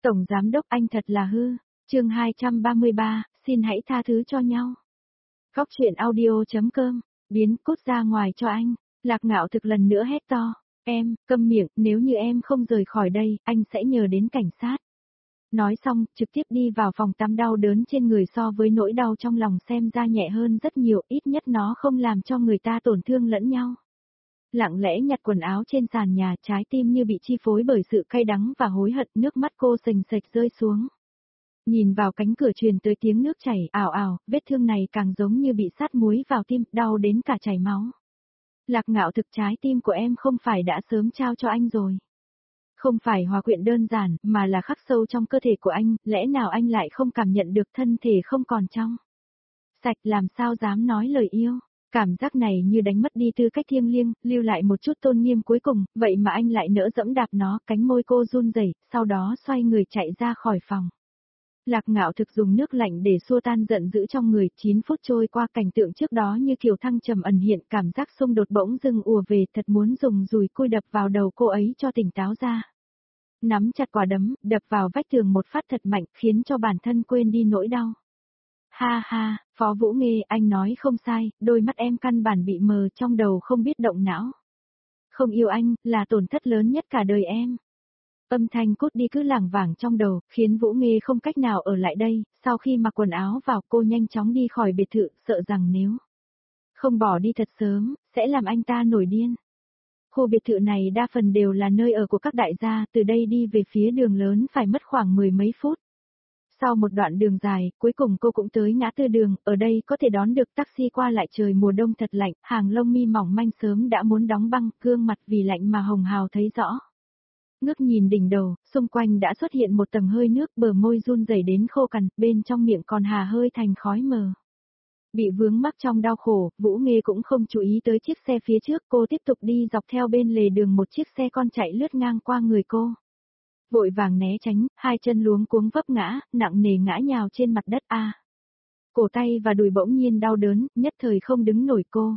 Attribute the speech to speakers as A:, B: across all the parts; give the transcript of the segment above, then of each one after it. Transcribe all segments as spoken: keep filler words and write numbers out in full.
A: Tổng Giám Đốc anh thật là hư. Chương hai trăm ba mươi ba, xin hãy tha thứ cho nhau. Góc truyện audio.com, biến cút ra ngoài cho anh. Lạc Ngạo Thực lần nữa hét to, em, câm miệng, nếu như em không rời khỏi đây, anh sẽ nhờ đến cảnh sát. Nói xong, trực tiếp đi vào phòng tắm, đau đớn trên người so với nỗi đau trong lòng xem ra nhẹ hơn rất nhiều, ít nhất nó không làm cho người ta tổn thương lẫn nhau. Lặng lẽ nhặt quần áo trên sàn nhà, trái tim như bị chi phối bởi sự cay đắng và hối hận, nước mắt cô sình sạch rơi xuống. Nhìn vào cánh cửa truyền tới tiếng nước chảy ào ào, vết thương này càng giống như bị sát muối vào tim, đau đến cả chảy máu. Lạc Ngạo Thực, trái tim của em không phải đã sớm trao cho anh rồi. Không phải hòa quyện đơn giản, mà là khắc sâu trong cơ thể của anh, lẽ nào anh lại không cảm nhận được thân thể không còn trong sạch, làm sao dám nói lời yêu. Cảm giác này như đánh mất đi tư cách thiêng liêng, lưu lại một chút tôn nghiêm cuối cùng, vậy mà anh lại nỡ dẫm đạp nó, cánh môi cô run rẩy, sau đó xoay người chạy ra khỏi phòng. Lạc Ngạo Thực dùng nước lạnh để xua tan giận dữ trong người, chín phút trôi qua, cảnh tượng trước đó như kiều thăng trầm ẩn hiện, cảm giác xung đột bỗng dưng ùa về, thật muốn dùng dùi cui đập vào đầu cô ấy cho tỉnh táo ra. Nắm chặt quả đấm, đập vào vách tường một phát thật mạnh, khiến cho bản thân quên đi nỗi đau. Ha ha, Phó Vũ Nghê, anh nói không sai, đôi mắt em căn bản bị mờ, trong đầu không biết động não. Không yêu anh, là tổn thất lớn nhất cả đời em. Âm thanh cút đi cứ lảng vảng trong đầu, khiến Vũ Nghê không cách nào ở lại đây, sau khi mặc quần áo vào cô nhanh chóng đi khỏi biệt thự, sợ rằng nếu không bỏ đi thật sớm, sẽ làm anh ta nổi điên. Khu biệt thự này đa phần đều là nơi ở của các đại gia, từ đây đi về phía đường lớn phải mất khoảng mười mấy phút. Sau một đoạn đường dài, cuối cùng cô cũng tới ngã tư đường, ở đây có thể đón được taxi qua lại, trời mùa đông thật lạnh, hàng lông mi mỏng manh sớm đã muốn đóng băng, gương mặt vì lạnh mà hồng hào thấy rõ. Ngước nhìn đỉnh đầu, xung quanh đã xuất hiện một tầng hơi nước, bờ môi run rẩy đến khô cằn, bên trong miệng còn hà hơi thành khói mờ. Bị vướng mắc trong đau khổ, Vũ Nghê cũng không chú ý tới chiếc xe phía trước, cô tiếp tục đi dọc theo bên lề đường, một chiếc xe con chạy lướt ngang qua người cô. Vội vàng né tránh, hai chân luống cuống vấp ngã, nặng nề ngã nhào trên mặt đất a. À, cổ tay và đùi bỗng nhiên đau đớn, nhất thời không đứng nổi cô.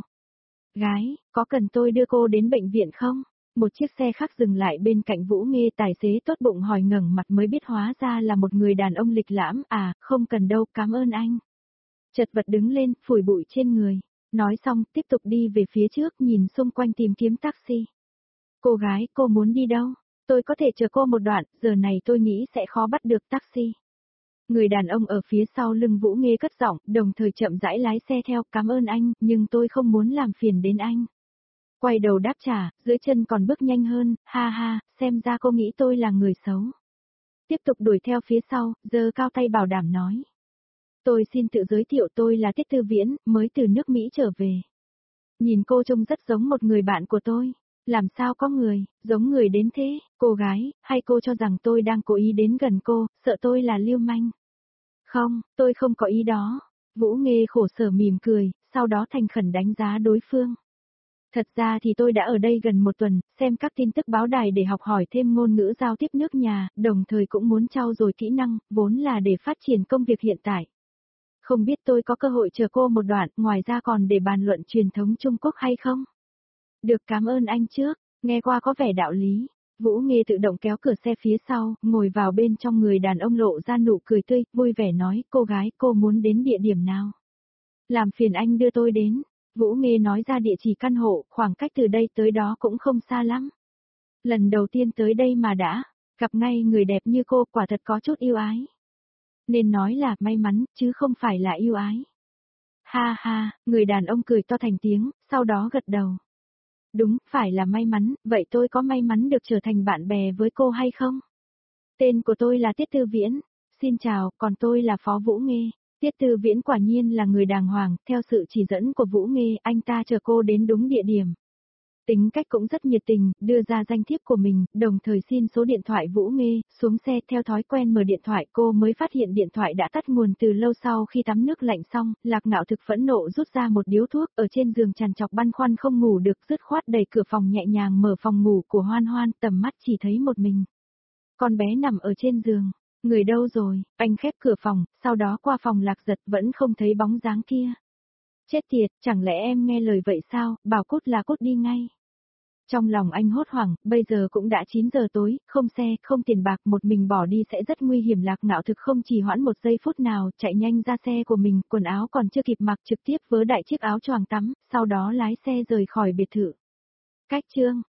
A: Gái, có cần tôi đưa cô đến bệnh viện không? Một chiếc xe khác dừng lại bên cạnh Vũ Nghê, tài xế tốt bụng hỏi, ngẩng mặt mới biết hóa ra là một người đàn ông lịch lãm. À, không cần đâu, cảm ơn anh. Chật vật đứng lên, phủi bụi trên người. Nói xong, tiếp tục đi về phía trước, nhìn xung quanh tìm kiếm taxi. Cô gái, cô muốn đi đâu? Tôi có thể chờ cô một đoạn, giờ này tôi nghĩ sẽ khó bắt được taxi. Người đàn ông ở phía sau lưng Vũ Nghê cất giọng, đồng thời chậm rãi lái xe theo, cảm ơn anh, nhưng tôi không muốn làm phiền đến anh. Quay đầu đáp trả, dưới chân còn bước nhanh hơn, ha ha, xem ra cô nghĩ tôi là người xấu. Tiếp tục đuổi theo phía sau, giơ cao tay bảo đảm nói. Tôi xin tự giới thiệu, tôi là Tiết Tư Viễn, mới từ nước Mỹ trở về. Nhìn cô trông rất giống một người bạn của tôi. Làm sao có người, giống người đến thế, cô gái, hay cô cho rằng tôi đang cố ý đến gần cô, sợ tôi là lưu manh? Không, tôi không có ý đó. Vũ Nghê khổ sở mỉm cười, sau đó thành khẩn đánh giá đối phương. Thật ra thì tôi đã ở đây gần một tuần, xem các tin tức báo đài để học hỏi thêm ngôn ngữ giao tiếp nước nhà, đồng thời cũng muốn trau dồi kỹ năng, vốn là để phát triển công việc hiện tại. Không biết tôi có cơ hội chờ cô một đoạn, ngoài ra còn để bàn luận truyền thống Trung Quốc hay không? Được, cảm ơn anh trước, nghe qua có vẻ đạo lý. Vũ Nghê tự động kéo cửa xe phía sau, ngồi vào bên trong, người đàn ông lộ ra nụ cười tươi, vui vẻ nói, cô gái, cô muốn đến địa điểm nào? Làm phiền anh đưa tôi đến. Vũ Nghê nói ra địa chỉ căn hộ, khoảng cách từ đây tới đó cũng không xa lắm. Lần đầu tiên tới đây mà đã gặp ngay người đẹp như cô, quả thật có chút yêu ái. Nên nói là may mắn, chứ không phải là yêu ái. Ha ha, người đàn ông cười to thành tiếng, sau đó gật đầu. Đúng, phải là may mắn, vậy tôi có may mắn được trở thành bạn bè với cô hay không? Tên của tôi là Tiết Tư Viễn. Xin chào, còn tôi là Phó Vũ Nghê. Tiết Tư Viễn quả nhiên là người đàng hoàng, theo sự chỉ dẫn của Vũ Nghê, anh ta chờ cô đến đúng địa điểm. Tính cách cũng rất nhiệt tình, đưa ra danh thiếp của mình, đồng thời xin số điện thoại Vũ Nghê, xuống xe theo thói quen mở điện thoại, cô mới phát hiện điện thoại đã tắt nguồn từ lâu. Sau khi tắm nước lạnh xong, Lạc Ngạo Thực phẫn nộ rút ra một điếu thuốc, ở trên giường trằn trọc băn khoăn không ngủ được, dứt khoát đẩy cửa phòng nhẹ nhàng mở phòng ngủ của Hoan Hoan, tầm mắt chỉ thấy một mình. Con bé nằm ở trên giường. Người đâu rồi? Anh khép cửa phòng, sau đó qua phòng Lạc Giật, vẫn không thấy bóng dáng kia. Chết tiệt, chẳng lẽ em nghe lời vậy sao, bảo cút là cút đi ngay. Trong lòng anh hốt hoảng, bây giờ cũng đã chín giờ tối, không xe, không tiền bạc, một mình bỏ đi sẽ rất nguy hiểm. Lạc Ngạo thực không trì hoãn một giây phút nào, chạy nhanh ra xe của mình, quần áo còn chưa kịp mặc trực tiếp vớ đại chiếc áo choàng tắm, sau đó lái xe rời khỏi biệt thự. Cách chương